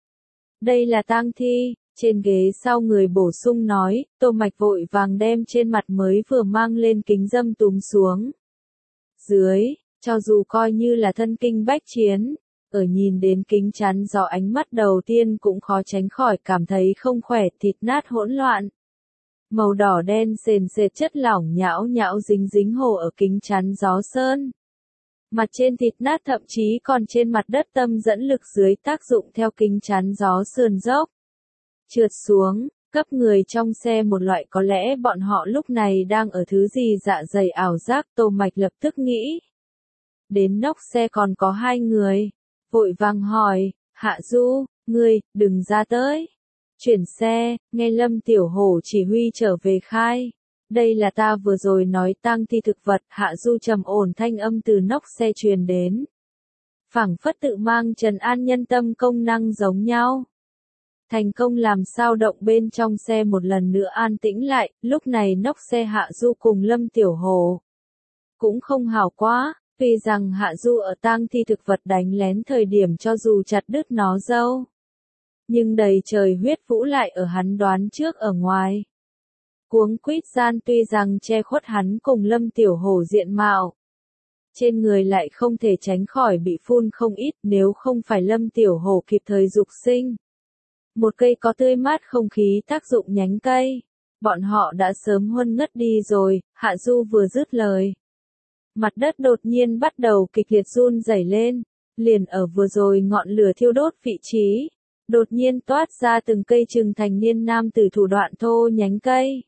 Đây là tang thi, trên ghế sau người bổ sung nói, Tô Mạch vội vàng đem trên mặt mới vừa mang lên kính dâm túm xuống. Dưới, cho dù coi như là thân kinh bách chiến. Ở nhìn đến kính chắn gió ánh mắt đầu tiên cũng khó tránh khỏi cảm thấy không khỏe, thịt nát hỗn loạn. Màu đỏ đen sền sệt chất lỏng nhão nhão dính dính hồ ở kính chắn gió sơn. Mặt trên thịt nát thậm chí còn trên mặt đất tâm dẫn lực dưới tác dụng theo kính chắn gió sườn dốc. Trượt xuống, cấp người trong xe một loại có lẽ bọn họ lúc này đang ở thứ gì dạ dày ảo giác Tô Mạch lập tức nghĩ. đến nóc xe còn có 2 người. Vội vàng hỏi, Hạ Du, ngươi, đừng ra tới. Chuyển xe, nghe Lâm Tiểu Hổ chỉ huy trở về khai. Đây là ta vừa rồi nói tang thi thực vật, Hạ Du trầm ổn thanh âm từ nóc xe truyền đến. Phảng phất tự mang trấn an nhân tâm công năng giống nhau. Thành công làm sao động bên trong xe một lần nữa an tĩnh lại, lúc này nóc xe Hạ Du cùng Lâm Tiểu Hổ. Cũng không hảo quá, vì rằng Hạ Du ở tang thi thực vật đánh lén thời điểm cho dù chặt đứt nó râu. Nhưng đầy trời huyết vũ lại ở hắn đoán trước ở ngoài. Cuống quýt gian tuy rằng che khuất hắn cùng Lâm Tiểu Hổ diện mạo. Trên người lại không thể tránh khỏi bị phun không ít nếu không phải Lâm Tiểu Hổ kịp thời dục sinh. Một cây có tươi mát không khí tác dụng nhánh cây. Bọn họ đã sớm huân ngất đi rồi, Hạ Du vừa dứt lời. Mặt đất đột nhiên bắt đầu kịch liệt run rẩy lên, liền ở vừa rồi ngọn lửa thiêu đốt vị trí. Đột nhiên toát ra từng cây chừng thành niên nam tử thủ đoạn thô nhánh cây.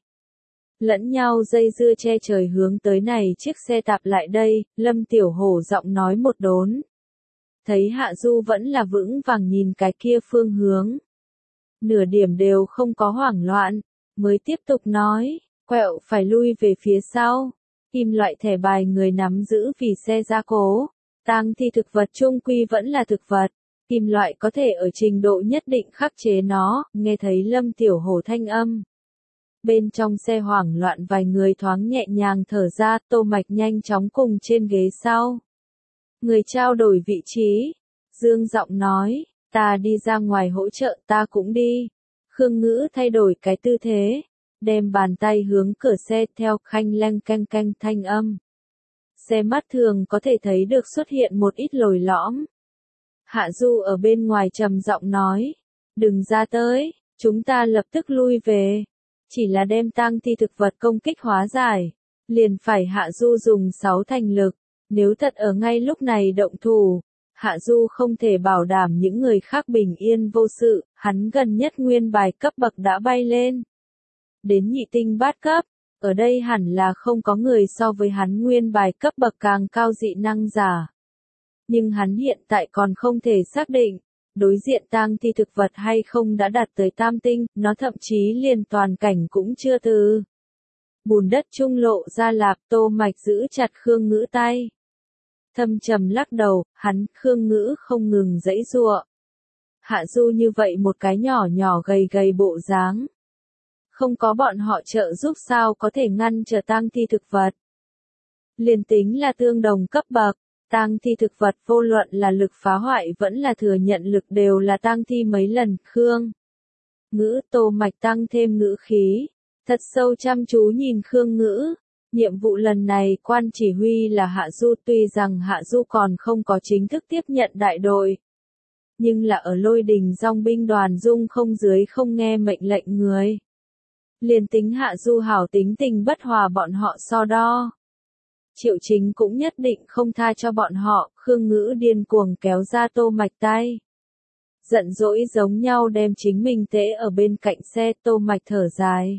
Lẫn nhau dây dưa che trời hướng tới này chiếc xe tạp lại đây, Lâm Tiểu Hổ giọng nói một đốn. Thấy Hạ Du vẫn là vững vàng nhìn cái kia phương hướng. Nửa điểm đều không có hoảng loạn, mới tiếp tục nói, quẹo phải lui về phía sau. Kim loại thẻ bài người nắm giữ vì xe gia cố. Tang thi thực vật chung quy vẫn là thực vật. Kim loại có thể ở trình độ nhất định khắc chế nó, nghe thấy Lâm Tiểu Hổ thanh âm. Bên trong xe hoảng loạn vài người thoáng nhẹ nhàng thở ra, Tô Mạch nhanh chóng cùng trên ghế sau. Người trao đổi vị trí. Dương giọng nói, ta đi ra ngoài hỗ trợ ta cũng đi. Khương Ngữ thay đổi cái tư thế. Đem bàn tay hướng cửa xe theo khanh leng canh canh thanh âm. Xe mắt thường có thể thấy được xuất hiện một ít lồi lõm. Hạ Du ở bên ngoài trầm giọng nói. Đừng ra tới, chúng ta lập tức lui về. Chỉ là đem tang thi thực vật công kích hóa giải. Liền phải Hạ Du dùng 6 thành lực. Nếu thật ở ngay lúc này động thủ. Hạ Du không thể bảo đảm những người khác bình yên vô sự. Hắn gần nhất nguyên bài cấp bậc đã bay lên. Đến nhị tinh bát cấp. Ở đây hẳn là không có người so với hắn nguyên bài cấp bậc càng cao dị năng giả. Nhưng hắn hiện tại còn không thể xác định, đối diện tang thi thực vật hay không đã đạt tới tam tinh, nó thậm chí liền toàn cảnh cũng chưa từ. Bùn đất trung lộ ra lạp Tô Mạch giữ chặt Khương Ngữ tay. Thâm trầm lắc đầu, hắn, Khương Ngữ không ngừng giãy giụa. Hạ Du như vậy một cái nhỏ nhỏ gầy gầy bộ dáng. Không có bọn họ trợ giúp sao có thể ngăn trở tang thi thực vật. Liền tính là tương đồng cấp bậc, tang thi thực vật vô luận là lực phá hoại vẫn là thừa nhận lực đều là tang thi mấy lần. Khương Ngữ Tô Mạch tăng thêm ngữ khí, thật sâu chăm chú nhìn Khương Ngữ. Nhiệm vụ lần này quan chỉ huy là Hạ Du, tuy rằng Hạ Du còn không có chính thức tiếp nhận đại đội. Nhưng là ở Lôi Đình Dòng binh đoàn dung không dưới không nghe mệnh lệnh người. Liền tính Hạ Du hảo tính tình bất hòa bọn họ so đo. Triệu Chính cũng nhất định không tha cho bọn họ, Khương Ngữ điên cuồng kéo ra Tô Mạch tay. Giận dỗi giống nhau đem chính mình tễ ở bên cạnh xe. Tô Mạch thở dài.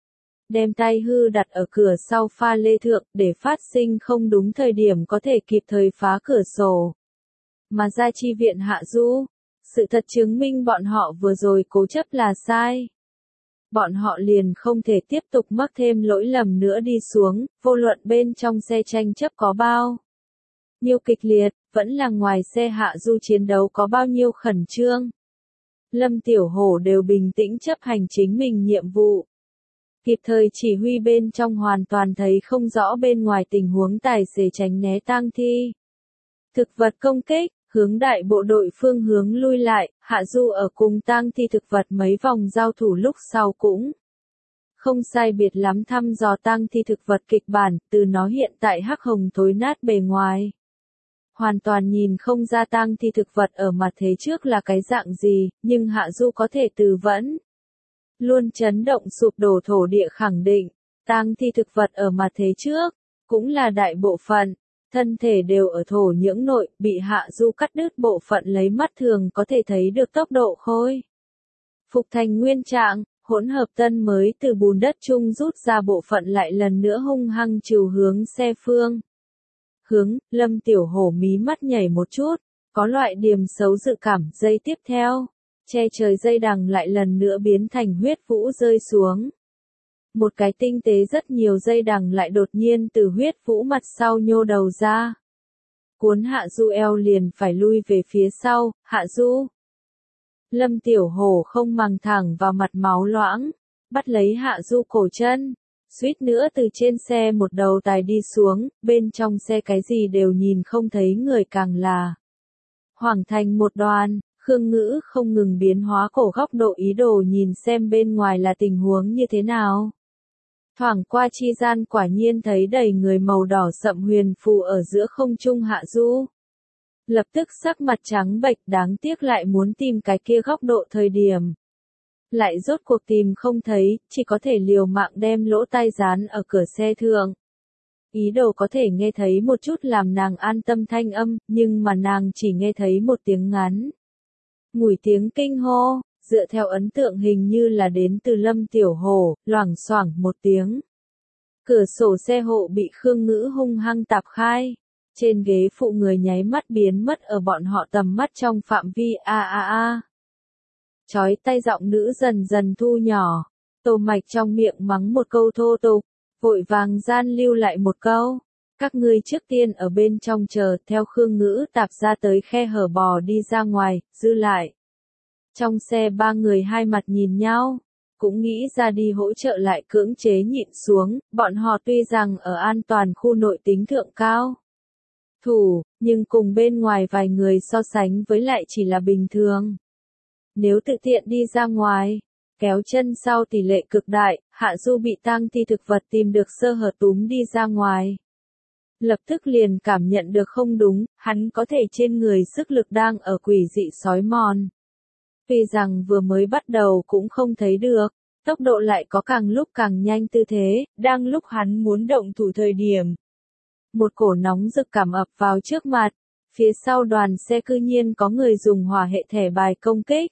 Đem tay hư đặt ở cửa sau pha lê thượng để phát sinh không đúng thời điểm có thể kịp thời phá cửa sổ. Mà ra chi viện Hạ Du. Sự thật chứng minh bọn họ vừa rồi cố chấp là sai. Bọn họ liền không thể tiếp tục mắc thêm lỗi lầm nữa đi xuống, vô luận bên trong xe tranh chấp có bao nhiêu kịch liệt, vẫn là ngoài xe Hạ Du chiến đấu có bao nhiêu khẩn trương. Lâm Tiểu Hổ đều bình tĩnh chấp hành chính mình nhiệm vụ. Kịp thời chỉ huy bên trong hoàn toàn thấy không rõ bên ngoài tình huống tài xế tránh né tang thi. Thực vật công kích. Hướng đại bộ đội phương hướng lui lại, Hạ Du ở cùng tang thi thực vật mấy vòng giao thủ lúc sau cũng không sai biệt lắm thăm dò tang thi thực vật kịch bản, từ nó hiện tại hắc hồng thối nát bề ngoài. Hoàn toàn nhìn không ra tang thi thực vật ở mặt thế trước là cái dạng gì, nhưng Hạ Du có thể từ vẫn luôn chấn động sụp đổ thổ địa khẳng định, tang thi thực vật ở mặt thế trước, cũng là đại bộ phận. Thân thể đều ở thổ nhưỡng nội, bị Hạ Du cắt đứt bộ phận lấy mắt thường có thể thấy được tốc độ khôi phục thành nguyên trạng, hỗn hợp tân mới từ bùn đất chung rút ra bộ phận lại lần nữa hung hăng trừ hướng xe phương hướng, Lâm Tiểu Hổ mí mắt nhảy một chút, có loại điềm xấu dự cảm. Giây tiếp theo, che trời dây đằng lại lần nữa biến thành huyết vũ rơi xuống. Một cái tinh tế rất nhiều dây đằng lại đột nhiên từ huyết vũ mặt sau nhô đầu ra. Cuốn Hạ Du eo liền phải lui về phía sau. Hạ Du. Lâm Tiểu Hổ không màng thẳng vào mặt máu loãng, bắt lấy Hạ Du cổ chân, suýt nữa từ trên xe một đầu tài đi xuống. Bên trong xe cái gì đều nhìn không thấy, người càng là hoảng thành một đoàn. Khương Ngữ không ngừng biến hóa cổ góc độ ý đồ nhìn xem bên ngoài là tình huống như thế nào. Thoảng qua chi gian quả nhiên thấy đầy người màu đỏ sậm huyền phù ở giữa không trung. Hạ Du lập tức sắc mặt trắng bệch, đáng tiếc lại muốn tìm cái kia góc độ thời điểm. Lại rốt cuộc tìm không thấy, chỉ có thể liều mạng đem lỗ tai dán ở cửa xe thượng. Ý đồ có thể nghe thấy một chút làm nàng an tâm thanh âm, nhưng mà nàng chỉ nghe thấy một tiếng ngắn ngủi tiếng kinh hô, dựa theo ấn tượng hình như là đến từ Lâm Tiểu Hổ. Loảng xoảng một tiếng, cửa sổ xe hộ bị Khương Ngữ hung hăng tạp khai. Trên ghế phụ người nháy mắt biến mất ở bọn họ tầm mắt trong phạm vi. Chói tai giọng nữ dần dần thu nhỏ. Tô Mạch trong miệng mắng một câu thô tục, vội vàng gian lưu lại một câu. Các ngươi trước tiên ở bên trong chờ, theo Khương Ngữ tạp ra tới khe hở bò đi ra ngoài, dư lại. Trong xe ba người hai mặt nhìn nhau, cũng nghĩ ra đi hỗ trợ lại cưỡng chế nhịn xuống. Bọn họ tuy rằng ở an toàn khu nội tính thượng cao thủ, nhưng cùng bên ngoài vài người so sánh với lại chỉ là bình thường. Nếu tự tiện đi ra ngoài, kéo chân sau tỷ lệ cực đại. Hạ Du bị tang thi thực vật tìm được sơ hở túm đi ra ngoài. Lập tức liền cảm nhận được không đúng, hắn có thể trên người sức lực đang ở quỷ dị sói mòn. Tuy rằng vừa mới bắt đầu cũng không thấy được, tốc độ lại có càng lúc càng nhanh tư thế. Đang lúc hắn muốn động thủ thời điểm, một cổ nóng rực cảm ập vào trước mặt. Phía sau đoàn xe cư nhiên có người dùng hỏa hệ thẻ bài công kích.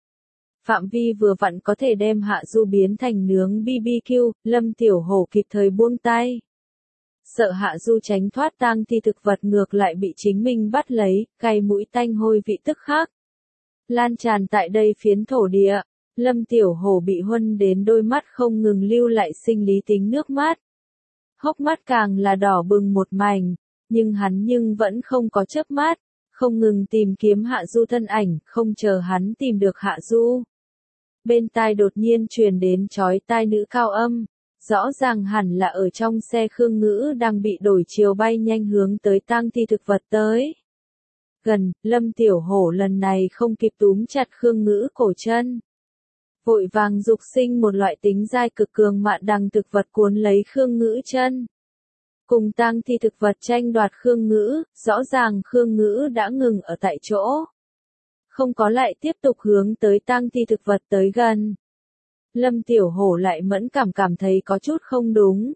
Phạm vi vừa vặn có thể đem Hạ Du biến thành nướng BBQ. Lâm Tiểu Hổ kịp thời buông tay. Sợ Hạ Du tránh thoát tang thi thực vật ngược lại bị chính mình bắt lấy, cay mũi tanh hôi vị tức khắc lan tràn tại đây phiến thổ địa. Lâm Tiểu Hổ bị huân đến đôi mắt không ngừng lưu lại sinh lý tính nước mắt. Hốc mắt càng là đỏ bừng một mảnh, nhưng hắn vẫn không có chớp mắt, không ngừng tìm kiếm Hạ Du thân ảnh. Không chờ hắn tìm được Hạ Du, bên tai đột nhiên truyền đến chói tai nữ cao âm. Rõ ràng hẳn là ở trong xe Khương Ngữ đang bị đổi chiều bay nhanh hướng tới tang thi thực vật tới. Gần, Lâm Tiểu Hổ lần này không kịp túm chặt Khương Ngữ cổ chân. Vội vàng dục sinh một loại tính dai cực cường mạn đằng thực vật cuốn lấy Khương Ngữ chân. Cùng tang thi thực vật tranh đoạt Khương Ngữ, rõ ràng Khương Ngữ đã ngừng ở tại chỗ. Không có lại tiếp tục hướng tới tang thi thực vật tới gần. Lâm Tiểu Hổ lại mẫn cảm thấy có chút không đúng.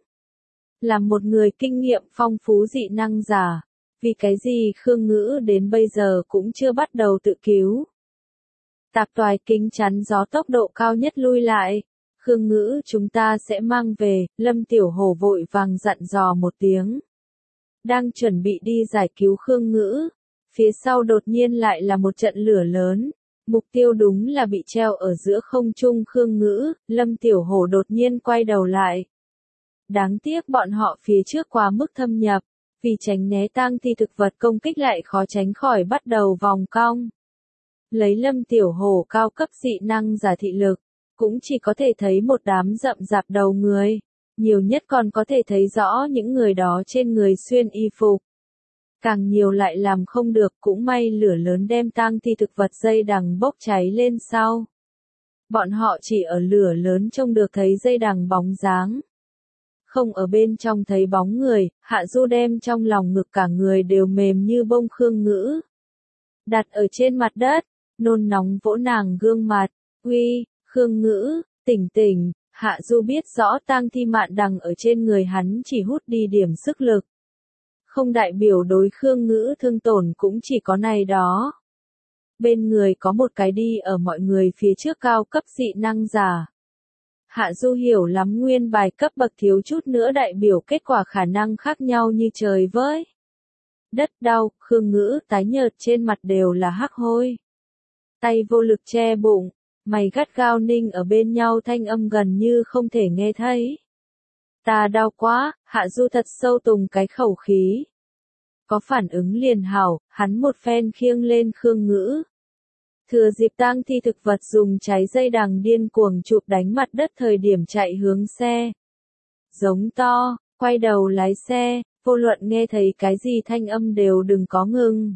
Là một người kinh nghiệm phong phú dị năng giả, vì cái gì Khương Ngữ đến bây giờ cũng chưa bắt đầu tự cứu. Tạp toài kính chắn gió tốc độ cao nhất lui lại. Khương Ngữ chúng ta sẽ mang về. Lâm Tiểu Hổ vội vàng dặn dò một tiếng. Đang chuẩn bị đi giải cứu Khương Ngữ. Phía sau đột nhiên lại là một trận lửa lớn. Mục tiêu đúng là bị treo ở giữa không trung Khương Ngữ. Lâm Tiểu Hổ đột nhiên quay đầu lại. Đáng tiếc bọn họ phía trước quá mức thâm nhập, vì tránh né tang thi thực vật công kích lại khó tránh khỏi bắt đầu vòng cong. Lấy Lâm Tiểu Hổ cao cấp dị năng giả thị lực, cũng chỉ có thể thấy một đám rậm rạp đầu người, nhiều nhất còn có thể thấy rõ những người đó trên người xuyên y phục. Càng nhiều lại làm không được, cũng may lửa lớn đem tang thi thực vật dây đằng bốc cháy lên sau. Bọn họ chỉ ở lửa lớn trông được thấy dây đằng bóng dáng. Không ở bên trong thấy bóng người. Hạ Du đem trong lòng ngực cả người đều mềm như bông Khương Ngữ đặt ở trên mặt đất, nôn nóng vỗ nàng gương mặt. Uy, Khương Ngữ, tỉnh tỉnh. Hạ Du biết rõ tang thi mạn đằng ở trên người hắn chỉ hút đi điểm sức lực. Không đại biểu đối Khương Ngữ thương tổn cũng chỉ có này đó. Bên người có một cái đi ở mọi người phía trước cao cấp dị năng giả. Hạ Du hiểu lắm nguyên bài cấp bậc thiếu chút nữa đại biểu kết quả khả năng khác nhau như trời với. đất đau, Khương Ngữ tái nhợt trên mặt đều là hắc hôi. Tay vô lực che bụng, mày gắt gao ninh ở bên nhau thanh âm gần như không thể nghe thấy. Ta đau quá, Hạ Du thật sâu tùng cái khẩu khí. Có phản ứng liền hảo, hắn một phen khiêng lên Khương Ngữ. Thừa dịp tang thi thực vật dùng cháy dây đằng điên cuồng chụp đánh mặt đất thời điểm chạy hướng xe. Giống to, quay đầu lái xe, vô luận nghe thấy cái gì thanh âm đều đừng có ngừng.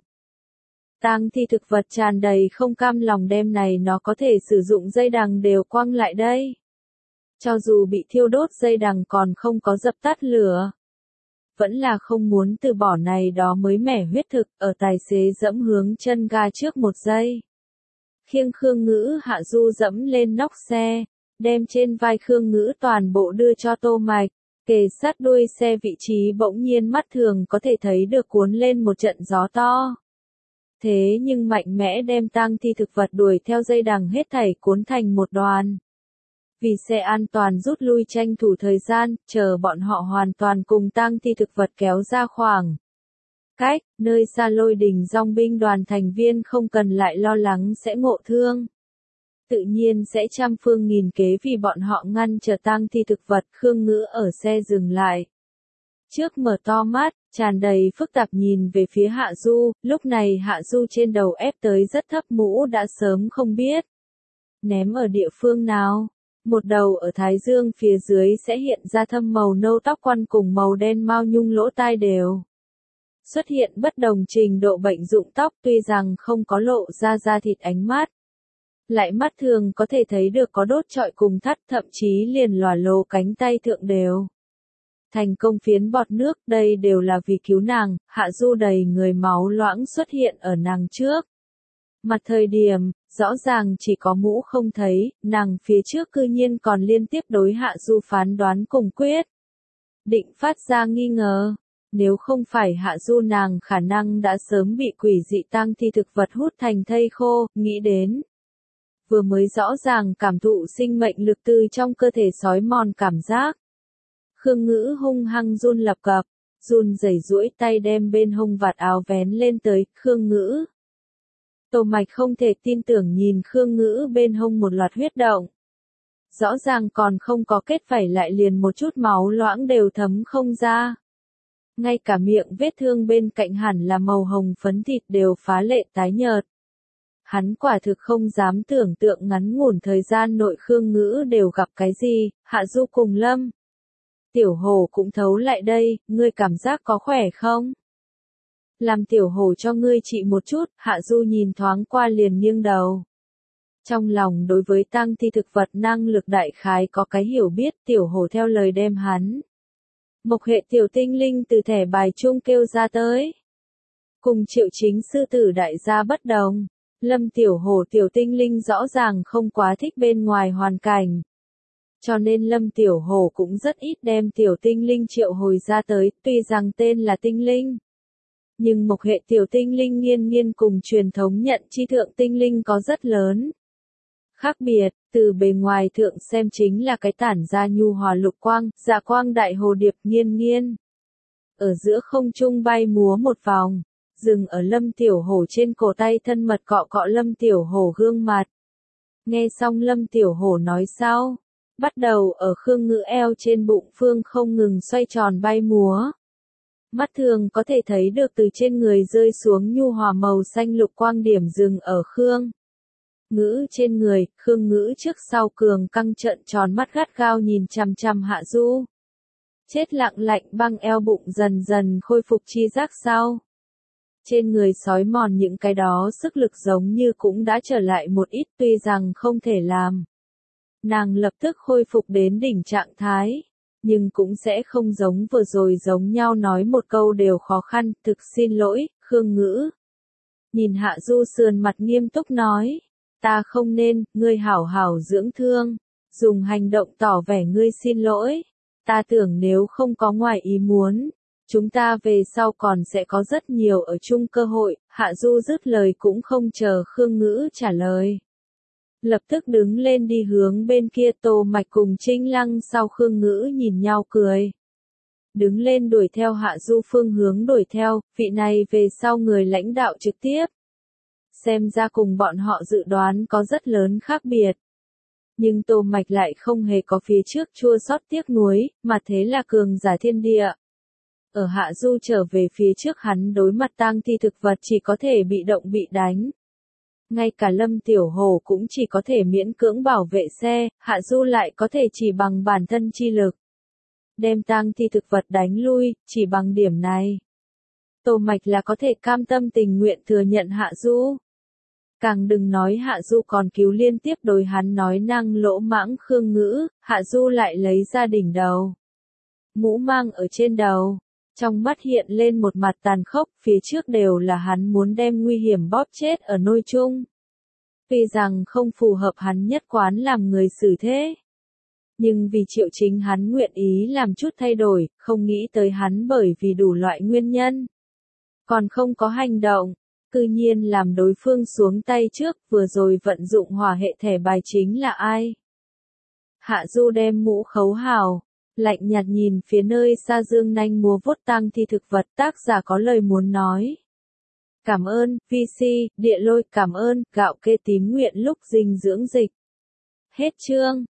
Tang thi thực vật tràn đầy không cam lòng đêm này nó có thể sử dụng dây đằng đều quăng lại đây. Cho dù bị thiêu đốt dây đằng còn không có dập tắt lửa. Vẫn là không muốn từ bỏ này đó mới mẻ huyết thực ở tài xế dẫm hướng chân ga trước một giây. Khiêng Khương Ngữ Hạ Du dẫm lên nóc xe, đem trên vai Khương Ngữ toàn bộ đưa cho Tô Mạch, kề sát đuôi xe vị trí bỗng nhiên mắt thường có thể thấy được cuốn lên một trận gió to. Thế nhưng mạnh mẽ đem tang thi thực vật đuổi theo dây đằng hết thảy cuốn thành một đoàn. Vì xe an toàn rút lui tranh thủ thời gian, chờ bọn họ hoàn toàn cùng tang thi thực vật kéo ra khoảng cách, nơi xa Lôi Đình dòng binh đoàn thành viên không cần lại lo lắng sẽ ngộ thương. Tự nhiên sẽ trăm phương nghìn kế vì bọn họ ngăn trở tang thi thực vật. Khương Ngữ ở xe dừng lại. Trước mở to mắt, tràn đầy phức tạp nhìn về phía Hạ Du, lúc này Hạ Du trên đầu ép tới rất thấp mũ đã sớm không biết. Ném ở địa phương nào? Một đầu ở thái dương phía dưới sẽ hiện ra thâm màu nâu tóc quăn cùng màu đen mao nhung lỗ tai đều. Xuất hiện bất đồng trình độ bệnh dụng tóc tuy rằng không có lộ ra da thịt ánh mắt. Lại mắt thường có thể thấy được có đốt trọi cùng thắt thậm chí liền lòa lồ cánh tay thượng đều. Thành công phiến bọt nước đây đều là vì cứu nàng, Hạ Du đầy người máu loãng xuất hiện ở nàng trước. Mặt thời điểm, rõ ràng chỉ có mũ không thấy, nàng phía trước cư nhiên còn liên tiếp đối Hạ Du phán đoán cùng quyết. Định phát ra nghi ngờ, nếu không phải Hạ Du nàng khả năng đã sớm bị quỷ dị tang thi thực vật hút thành thây khô, nghĩ đến. Vừa mới rõ ràng cảm thụ sinh mệnh lực từ trong cơ thể sói mòn cảm giác. Khương Ngữ hung hăng run lập cập, run rẩy duỗi tay đem bên hông vạt áo vén lên tới, Khương Ngữ. Tô Mạch không thể tin tưởng nhìn Khương Ngữ bên hông một loạt huyết động. Rõ ràng còn không có kết vảy lại liền một chút máu loãng đều thấm không ra. Ngay cả miệng vết thương bên cạnh hẳn là màu hồng phấn thịt đều phá lệ tái nhợt. Hắn quả thực không dám tưởng tượng ngắn ngủn thời gian nội Khương Ngữ đều gặp cái gì, Hạ Du cùng Lâm. Tiểu Hổ cũng thấu lại đây, ngươi cảm giác có khỏe không? Làm Tiểu Hổ cho ngươi trị một chút, Hạ Du nhìn thoáng qua liền nghiêng đầu. Trong lòng đối với tang thi thực vật năng lực đại khái có cái hiểu biết, Tiểu Hổ theo lời đem hắn. Mộc hệ tiểu tinh linh từ thẻ bài chung kêu ra tới. Cùng Triệu Chính sư tử đại gia bất đồng, Lâm Tiểu Hổ tiểu tinh linh rõ ràng không quá thích bên ngoài hoàn cảnh. Cho nên Lâm Tiểu Hổ cũng rất ít đem tiểu tinh linh triệu hồi ra tới, tuy rằng tên là tinh linh. Nhưng mộc hệ tiểu tinh linh nghiên cùng truyền thống nhận chi thượng tinh linh có rất lớn. Khác biệt, từ bề ngoài thượng xem chính là cái tản ra nhu hòa lục quang, dạ quang đại hồ điệp nghiên. Ở giữa không trung bay múa một vòng, dừng ở Lâm Tiểu Hổ trên cổ tay thân mật cọ cọ Lâm Tiểu Hổ gương mặt. Nghe xong Lâm Tiểu Hổ nói sau, bắt đầu ở Khương Ngữ eo trên bụng phương không ngừng xoay tròn bay múa. Mắt thường có thể thấy được từ trên người rơi xuống nhu hòa màu xanh lục quang điểm dừng ở Khương Ngữ trên người, Khương Ngữ trước sau cường căng trợn tròn mắt gắt gao nhìn chằm chằm Hạ Du. Chết lặng lạnh băng eo bụng dần dần khôi phục chi giác sau. Trên người sói mòn những cái đó sức lực giống như cũng đã trở lại một ít tuy rằng không thể làm. Nàng lập tức khôi phục đến đỉnh trạng thái, nhưng cũng sẽ không giống vừa rồi giống nhau nói một câu đều khó khăn, thực xin lỗi, Khương Ngữ. Nhìn Hạ Du sườn mặt nghiêm túc nói, ta không nên, ngươi hảo hảo dưỡng thương, dùng hành động tỏ vẻ ngươi xin lỗi, ta tưởng nếu không có ngoài ý muốn, chúng ta về sau còn sẽ có rất nhiều ở chung cơ hội, Hạ Du dứt lời cũng không chờ Khương Ngữ trả lời. Lập tức đứng lên đi hướng bên kia Tô Mạch cùng Trinh Lăng sau Khương Ngữ nhìn nhau cười. đứng lên đuổi theo Hạ Du phương hướng đuổi theo, vị này về sau người lãnh đạo trực tiếp. Xem ra cùng bọn họ dự đoán có rất lớn khác biệt. Nhưng Tô Mạch lại không hề có phía trước chua xót tiếc nuối, mà thế là cường giả thiên địa. Ở Hạ Du trở về phía trước hắn đối mặt tang thi thực vật chỉ có thể bị động bị đánh. Ngay cả Lâm Tiểu Hổ cũng chỉ có thể miễn cưỡng bảo vệ xe, Hạ Du lại có thể chỉ bằng bản thân chi lực. Đem tang thi thực vật đánh lui, chỉ bằng điểm này. Tô Mạch là có thể cam tâm tình nguyện thừa nhận Hạ Du. Càng đừng nói Hạ Du còn cứu liên tiếp đối hắn nói năng lỗ mãng khương ngữ, Hạ Du lại lấy ra đỉnh đầu. Mũ mang ở trên đầu. Trong mắt hiện lên một mặt tàn khốc, phía trước đều là hắn muốn đem nguy hiểm bóp chết ở nôi chung. Vì rằng không phù hợp hắn nhất quán làm người xử thế. Nhưng vì Triệu Chính hắn nguyện ý làm chút thay đổi, không nghĩ tới hắn bởi vì đủ loại nguyên nhân. Còn không có hành động, cư nhiên làm đối phương xuống tay trước, vừa rồi vận dụng hỏa hệ thẻ bài chính là ai? Hạ Du đem mũ khấu hào. Lạnh nhạt nhìn phía nơi xa dương nanh múa vuốt tang thi thực vật, tác giả có lời muốn nói. Cảm ơn, VC, địa lôi, cảm ơn, gạo kê tím nguyện lúc dinh dưỡng dịch. Hết chương.